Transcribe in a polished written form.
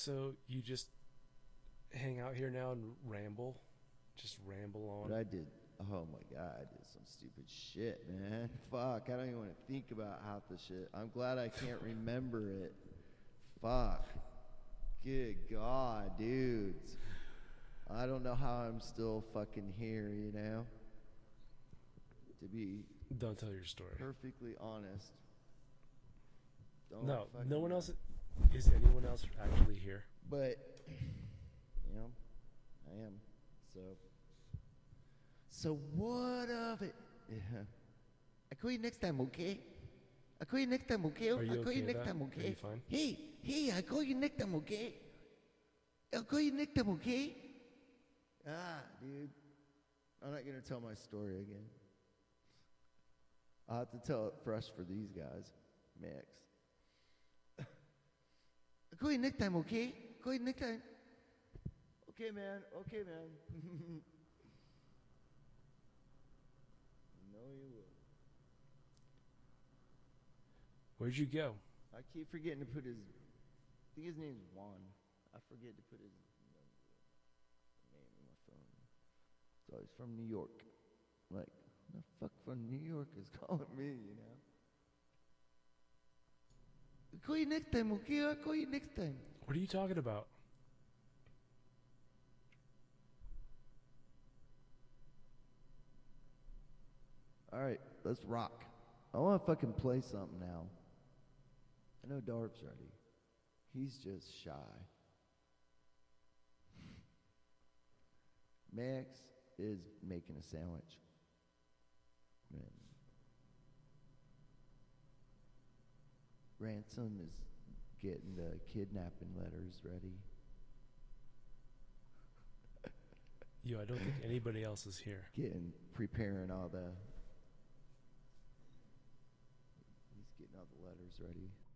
So you just hang out here now and ramble? Just ramble on? But I did. Oh my god, I did some stupid shit, man. Fuck, I don't even want to think about half the shit. I'm glad I can't remember it. Fuck. Good God, dudes. I don't know how I'm still fucking here, you know? To be Don't tell your story. perfectly honest. Don't No, fucking no one know. else. Is anyone else actually here? But, you know, I am. So what of it? Yeah. I'll call you next time, okay? I'll call you next time, okay? Are you I'll call okay you with next that? time, Are okay? you fine? Hey, I'll call you next time, okay? I'll call you next time, okay? Ah, dude. I'm not going to tell my story again. I'll have to tell it fresh for these guys. Max. I'll call you next time, okay? Call you next time. Okay, man. Okay, man. No, you will. Where'd you go? I keep forgetting to put his. I think his name's Juan. I forget to put his name in my phone. So he's from New York. Like, the fuck from New York is calling me, you know? I'll call you next time, okay? I'll call you next time. What are you talking about? All right, let's rock. I want to fucking play something now. I know Darv's ready. He's just shy. Max is making a sandwich. Man. Ransom is getting the kidnapping letters ready. Yo, I don't think anybody else is here. Preparing all the. He's getting all the letters ready.